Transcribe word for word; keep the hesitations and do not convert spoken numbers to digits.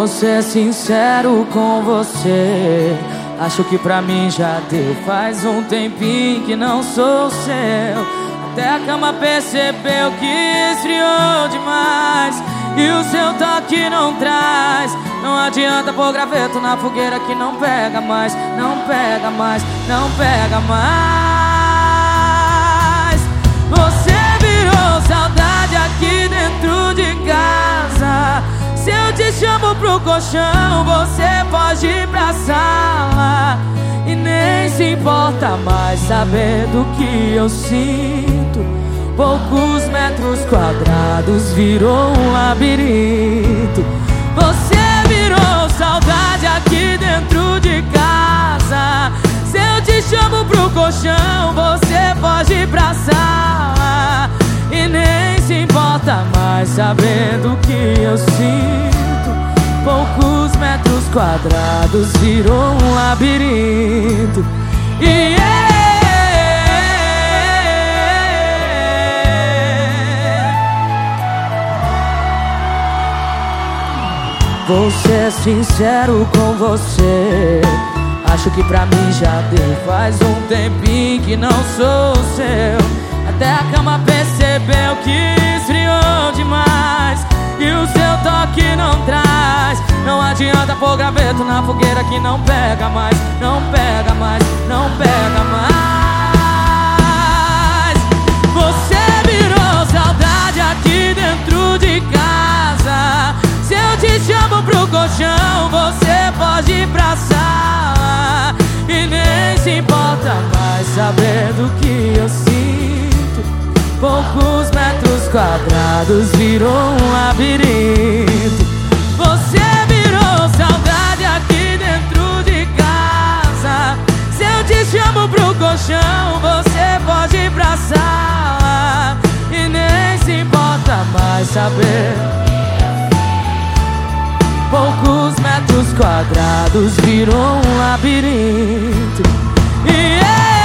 Vou ser sincero com você, acho que pra mim já deu. Faz um tempinho que não sou seu, até a cama percebeu que esfriou demais. E o seu toque não traz, não adianta pôr graveto na fogueira que não pega mais. Não pega mais, não pega mais. Você virou saudade aqui dentro de casa. Se eu te chamo pro colchão, você pode ir pra sala e nem se importa mais saber do que eu sinto. Poucos metros quadrados virou um labirinto. Você virou saudade aqui dentro de casa. Se eu te chamo pro colchão, você pode ir pra sala e nem se importa mais saber do que eu sinto. Poucos metros quadrados virou um labirinto. E vou ser sincero com você, acho que pra mim já deu. Faz um tempinho que não sou seu, até a cama percebeu que esfriou demais. E o seu toque não traz, não adianta pôr graveto na fogueira que não pega mais. Não pega mais, não pega mais. Você virou saudade aqui dentro de casa. Se eu te chamo pro colchão, você pode ir pra sala e nem se importa mais saber do que eu sinto. Poucos metros quadrados virou um labirinto. Você virou saudade aqui dentro de casa. Se eu te chamo pro colchão, você pode ir pra sala e nem se importa mais saber. Poucos metros quadrados virou um labirinto. E yeah!